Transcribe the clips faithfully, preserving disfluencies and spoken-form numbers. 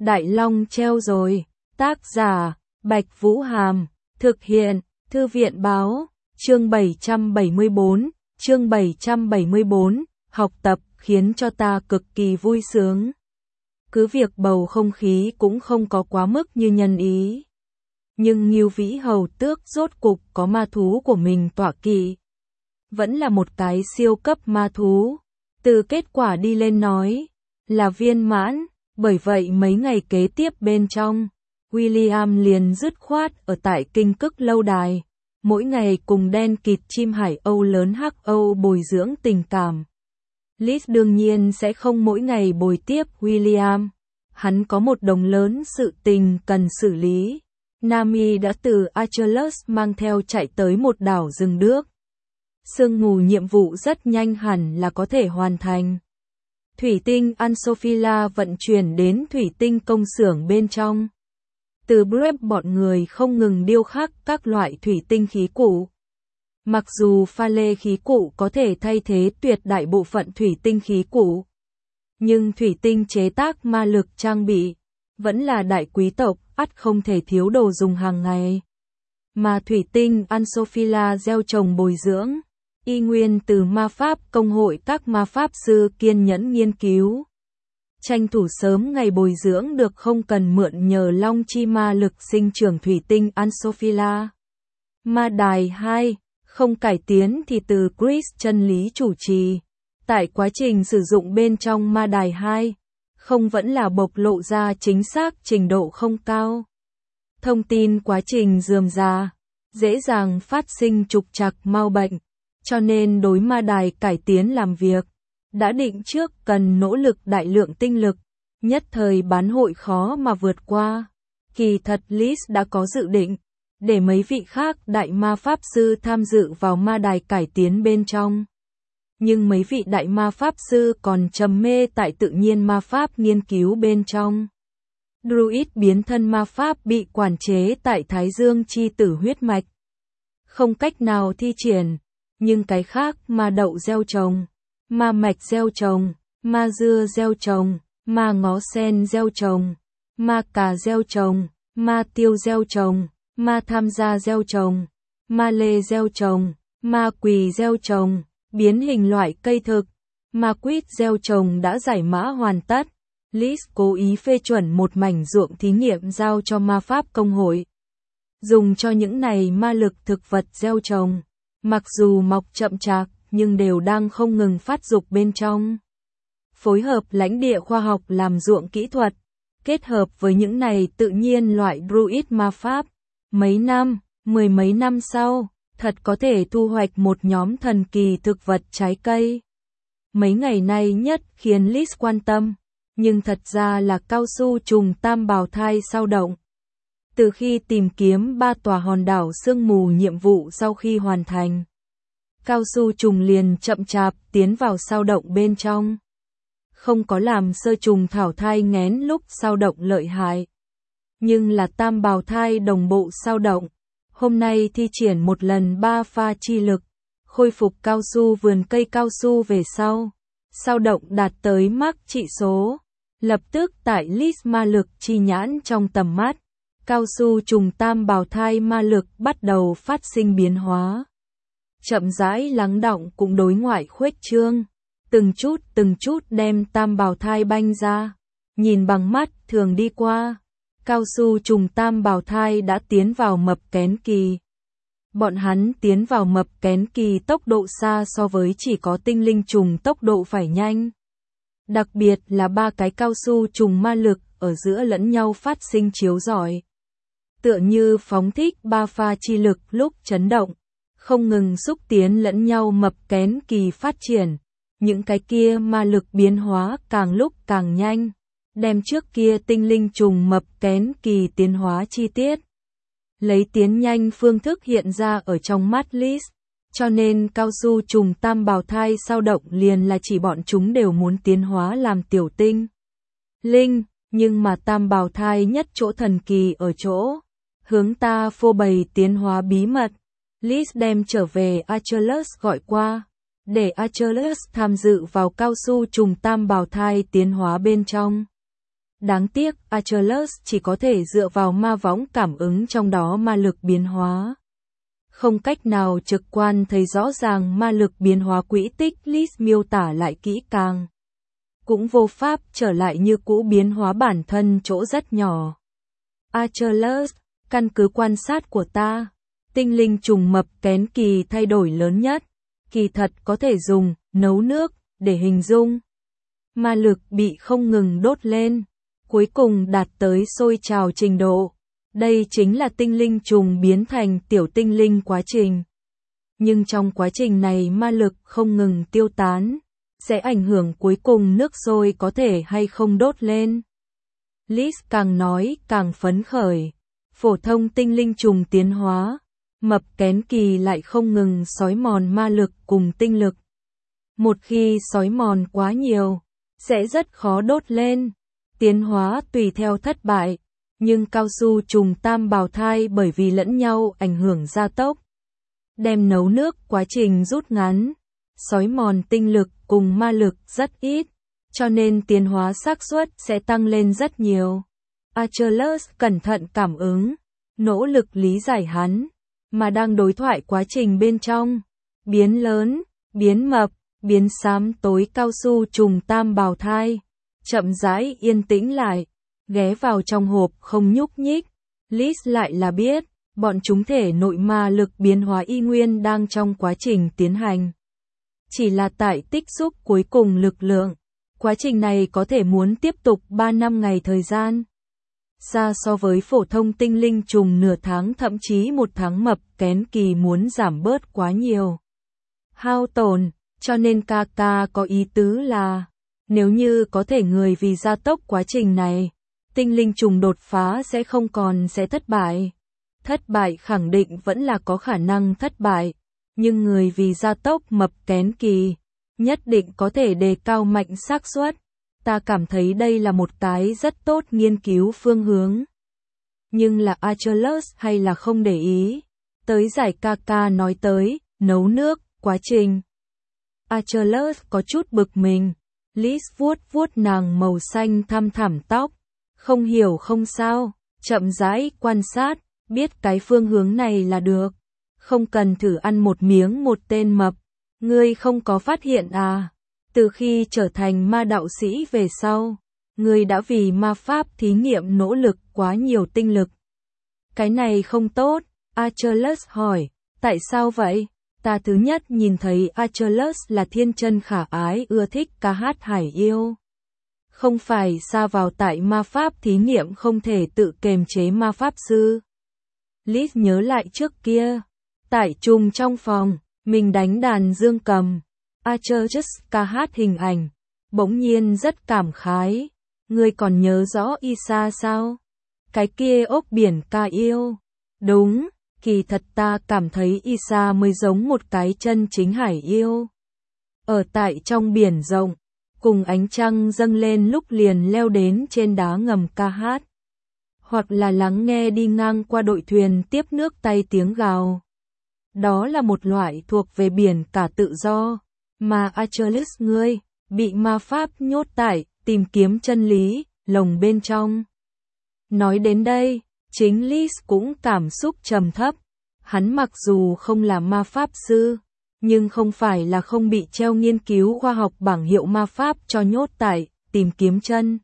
Đại Long treo rồi. Tác giả, Bạch Vũ Hàm. Thực hiện, Thư viện Báo. Chương bảy trăm bảy mươi bốn. Chương bảy trăm bảy mươi bốn. Học tập khiến cho ta cực kỳ vui sướng. Cứ việc bầu không khí cũng không có quá mức như nhân ý. Nhưng Ngưu Vĩ Hầu Tước rốt cục có ma thú của mình tọa kỵ. Vẫn là một cái siêu cấp ma thú. Từ kết quả đi lên nói, là viên mãn, bởi vậy mấy ngày kế tiếp bên trong, William liền dứt khoát ở tại Kinh Cức Lâu Đài, mỗi ngày cùng đen kịt chim Hải Âu lớn Hắc Âu bồi dưỡng tình cảm. Liz đương nhiên sẽ không mỗi ngày bồi tiếp William, hắn có một đống lớn sự tình cần xử lý. Nami đã từ Achilles mang theo chạy tới một đảo rừng đước. Sương mù nhiệm vụ rất nhanh hẳn là có thể hoàn thành. Thủy tinh Ansophila vận chuyển đến thủy tinh công xưởng bên trong. Từ Brep bọn người không ngừng điêu khắc các loại thủy tinh khí cụ. Mặc dù pha lê khí cụ có thể thay thế tuyệt đại bộ phận thủy tinh khí cụ, nhưng thủy tinh chế tác ma lực trang bị vẫn là đại quý tộc, ắt không thể thiếu đồ dùng hàng ngày. Mà thủy tinh Ansophila gieo trồng bồi dưỡng, y nguyên từ ma pháp công hội các ma pháp sư kiên nhẫn nghiên cứu. Tranh thủ sớm ngày bồi dưỡng được không cần mượn nhờ long chi ma lực sinh trưởng thủy tinh Ansophila. Ma đài hai, không cải tiến thì từ Chris chân lý chủ trì. Tại quá trình sử dụng bên trong ma đài hai, không vẫn là bộc lộ ra chính xác trình độ không cao. Thông tin quá trình rườm rà, dễ dàng phát sinh trục trặc mau bệnh, cho nên đối ma đài cải tiến làm việc, đã định trước cần nỗ lực đại lượng tinh lực, nhất thời bán hội khó mà vượt qua. Kỳ thật Liz đã có dự định, để mấy vị khác đại ma pháp sư tham dự vào ma đài cải tiến bên trong. Nhưng mấy vị đại ma pháp sư còn trầm mê tại tự nhiên ma pháp nghiên cứu bên trong. Druid biến thân ma pháp bị quản chế tại Thái Dương chi tử huyết mạch. Không cách nào thi triển, nhưng cái khác ma đậu gieo trồng, ma mạch gieo trồng, ma dưa gieo trồng, ma ngó sen gieo trồng, ma cà gieo trồng, ma tiêu gieo trồng, ma tham gia gieo trồng, ma lê gieo trồng, ma quỳ gieo trồng, biến hình loại cây thực, ma quýt gieo trồng đã giải mã hoàn tất. Liz cố ý phê chuẩn một mảnh ruộng thí nghiệm giao cho ma pháp công hội, dùng cho những này ma lực thực vật gieo trồng, mặc dù mọc chậm chạp nhưng đều đang không ngừng phát dục bên trong. Phối hợp lãnh địa khoa học làm ruộng kỹ thuật, kết hợp với những này tự nhiên loại druid ma pháp, mấy năm, mười mấy năm sau, thật có thể thu hoạch một nhóm thần kỳ thực vật trái cây. Mấy ngày nay nhất khiến Liz quan tâm, nhưng thật ra là cao su trùng tam bào thai sao động. Từ khi tìm kiếm ba tòa hòn đảo sương mù nhiệm vụ sau khi hoàn thành, cao su trùng liền chậm chạp tiến vào sao động bên trong. Không có làm sơ trùng thảo thai nghén lúc sao động lợi hại, nhưng là tam bào thai đồng bộ sao động. Hôm nay thi triển một lần ba pha chi lực, khôi phục cao su vườn cây cao su về sau. Sao động đạt tới mác trị số. Lập tức tại Liz ma lực chi nhãn trong tầm mắt, cao su trùng tam bào thai ma lực bắt đầu phát sinh biến hóa. Chậm rãi lắng đọng cũng đối ngoại khuếch trương, từng chút từng chút đem tam bào thai banh ra. Nhìn bằng mắt thường đi qua, cao su trùng tam bào thai đã tiến vào mập kén kỳ. Bọn hắn tiến vào mập kén kỳ tốc độ xa so với chỉ có tinh linh trùng tốc độ phải nhanh. Đặc biệt là ba cái cao su trùng ma lực ở giữa lẫn nhau phát sinh chiếu rọi. Tựa như phóng thích ba pha chi lực lúc chấn động, không ngừng xúc tiến lẫn nhau mập kén kỳ phát triển. Những cái kia ma lực biến hóa càng lúc càng nhanh, đem trước kia tinh linh trùng mập kén kỳ tiến hóa chi tiết. Lấy tiến nhanh phương thức hiện ra ở trong mắt Liz, cho nên cao su trùng tam bào thai sao động liền là chỉ bọn chúng đều muốn tiến hóa làm tiểu tinh linh, nhưng mà tam bào thai nhất chỗ thần kỳ ở chỗ hướng ta phô bày tiến hóa bí mật. Liz đem trở về Achilles gọi qua, để Achilles tham dự vào cao su trùng tam bào thai tiến hóa bên trong. Đáng tiếc, Achilles chỉ có thể dựa vào ma võng cảm ứng trong đó ma lực biến hóa. Không cách nào trực quan thấy rõ ràng ma lực biến hóa quỹ tích List miêu tả lại kỹ càng. Cũng vô pháp trở lại như cũ biến hóa bản thân chỗ rất nhỏ. Achilles, căn cứ quan sát của ta, tinh linh trùng mập kén kỳ thay đổi lớn nhất, kỳ thật có thể dùng nấu nước để hình dung. Ma lực bị không ngừng đốt lên, cuối cùng đạt tới sôi trào trình độ. Đây chính là tinh linh trùng biến thành tiểu tinh linh quá trình. Nhưng trong quá trình này ma lực không ngừng tiêu tán, sẽ ảnh hưởng cuối cùng nước sôi có thể hay không đốt lên. Liz càng nói càng phấn khởi. Phổ thông tinh linh trùng tiến hóa, mập kén kỳ lại không ngừng xói mòn ma lực cùng tinh lực. Một khi xói mòn quá nhiều, sẽ rất khó đốt lên. Tiến hóa tùy theo thất bại, nhưng cao su trùng tam bào thai bởi vì lẫn nhau ảnh hưởng gia tốc. Đem nấu nước quá trình rút ngắn, xói mòn tinh lực cùng ma lực rất ít, cho nên tiến hóa xác suất sẽ tăng lên rất nhiều. Achilles cẩn thận cảm ứng, nỗ lực lý giải hắn, mà đang đối thoại quá trình bên trong. Biến lớn, biến mập, biến xám tối cao su trùng tam bào thai. Chậm rãi yên tĩnh lại, ghé vào trong hộp không nhúc nhích. Liz lại là biết, bọn chúng thể nội ma lực biến hóa y nguyên đang trong quá trình tiến hành. Chỉ là tại tích xúc cuối cùng lực lượng. Quá trình này có thể muốn tiếp tục ba năm ngày thời gian. Xa so với phổ thông tinh linh trùng nửa tháng thậm chí một tháng mập kén kỳ muốn giảm bớt quá nhiều. Hao tổn, cho nên ca ca có ý tứ là, nếu như có thể người vì gia tốc quá trình này, tinh linh trùng đột phá sẽ không còn sẽ thất bại. Thất bại khẳng định vẫn là có khả năng thất bại, nhưng người vì gia tốc mập kén kỳ, nhất định có thể đề cao mạnh xác suất. Ta cảm thấy đây là một cái rất tốt nghiên cứu phương hướng. Nhưng là Achilles hay là không để ý. Tới giải ca ca nói tới, nấu nước, quá trình. Achilles có chút bực mình. Liz vuốt vuốt nàng màu xanh thăm thẳm tóc. Không hiểu không sao, chậm rãi quan sát, biết cái phương hướng này là được. Không cần thử ăn một miếng một tên mập. Ngươi không có phát hiện à? Từ khi trở thành ma đạo sĩ về sau, ngươi đã vì ma pháp thí nghiệm nỗ lực quá nhiều tinh lực. Cái này không tốt, Achilles hỏi, tại sao vậy? Ta thứ nhất nhìn thấy Achilles là thiên chân khả ái ưa thích ca hát hải yêu. Không phải sa vào tại ma pháp thí nghiệm không thể tự kềm chế ma pháp sư. Liz nhớ lại trước kia, tại chung trong phòng, mình đánh đàn dương cầm. Achilles ca hát hình ảnh, bỗng nhiên rất cảm khái. Ngươi còn nhớ rõ Isa sao? Cái kia ốc biển ca yêu. Đúng, kỳ thật ta cảm thấy Isa mới giống một cái chân chính hải yêu. Ở tại trong biển rộng, cùng ánh trăng dâng lên lúc liền leo đến trên đá ngầm ca hát. Hoặc là lắng nghe đi ngang qua đội thuyền tiếp nước tay tiếng gào. Đó là một loại thuộc về biển cả tự do. Mà Achilles ngươi, bị ma pháp nhốt tại, tìm kiếm chân lý, lồng bên trong. Nói đến đây, chính Liz cũng cảm xúc trầm thấp. Hắn mặc dù không là ma pháp sư, nhưng không phải là không bị treo nghiên cứu khoa học bảng hiệu ma pháp cho nhốt tại, tìm kiếm chân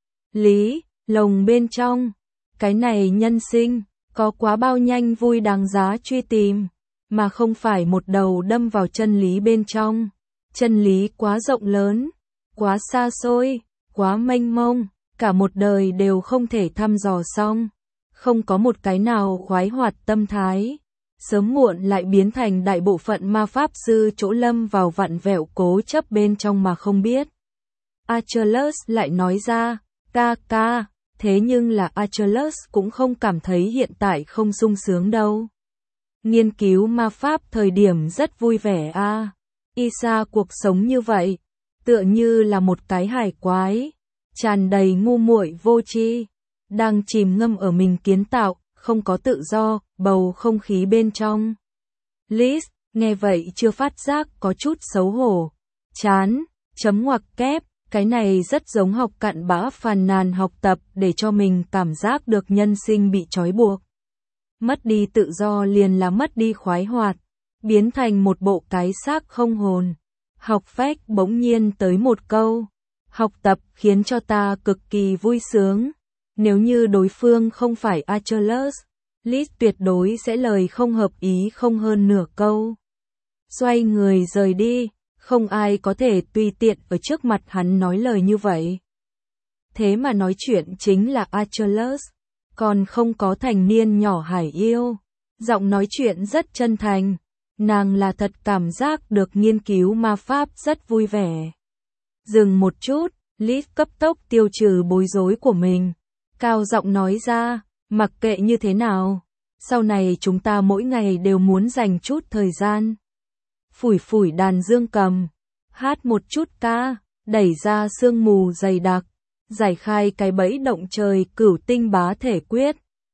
lý, lồng bên trong. Cái này nhân sinh, có quá bao nhanh vui đáng giá truy tìm, mà không phải một đầu đâm vào chân lý bên trong. Chân lý quá rộng lớn, quá xa xôi, quá mênh mông, cả một đời đều không thể thăm dò xong. Không có một cái nào khoái hoạt tâm thái. Sớm muộn lại biến thành đại bộ phận ma pháp sư chỗ lâm vào vặn vẹo cố chấp bên trong mà không biết. Achilles lại nói ra, ca ca, thế nhưng là Achilles cũng không cảm thấy hiện tại không sung sướng đâu. Nghiên cứu ma pháp thời điểm rất vui vẻ a. À. Isa cuộc sống như vậy, tựa như là một cái hải quái, tràn đầy ngu muội vô tri, đang chìm ngâm ở mình kiến tạo, không có tự do, bầu không khí bên trong. Liz, nghe vậy chưa phát giác có chút xấu hổ, chán, chấm ngoặc kép, Cái này rất giống học cặn bã phàn nàn học tập để cho mình cảm giác được nhân sinh bị trói buộc. Mất đi tự do liền là mất đi khoái hoạt, biến thành một bộ cái xác không hồn. Học phách bỗng nhiên tới một câu. Học tập khiến cho ta cực kỳ vui sướng. Nếu như đối phương không phải Achilles, Liz tuyệt đối sẽ lời không hợp ý không hơn nửa câu. Xoay người rời đi, không ai có thể tùy tiện ở trước mặt hắn nói lời như vậy. Thế mà nói chuyện chính là Achilles, còn không có thành niên nhỏ hải yêu. Giọng nói chuyện rất chân thành, nàng là thật cảm giác được nghiên cứu ma pháp rất vui vẻ. Dừng một chút, Liz cấp tốc tiêu trừ bối rối của mình. Cao giọng nói ra, mặc kệ như thế nào, sau này chúng ta mỗi ngày đều muốn dành chút thời gian. Phủi phủi đàn dương cầm, hát một chút ca, đẩy ra sương mù dày đặc, giải khai cái bẫy động trời cửu tinh bá thể quyết.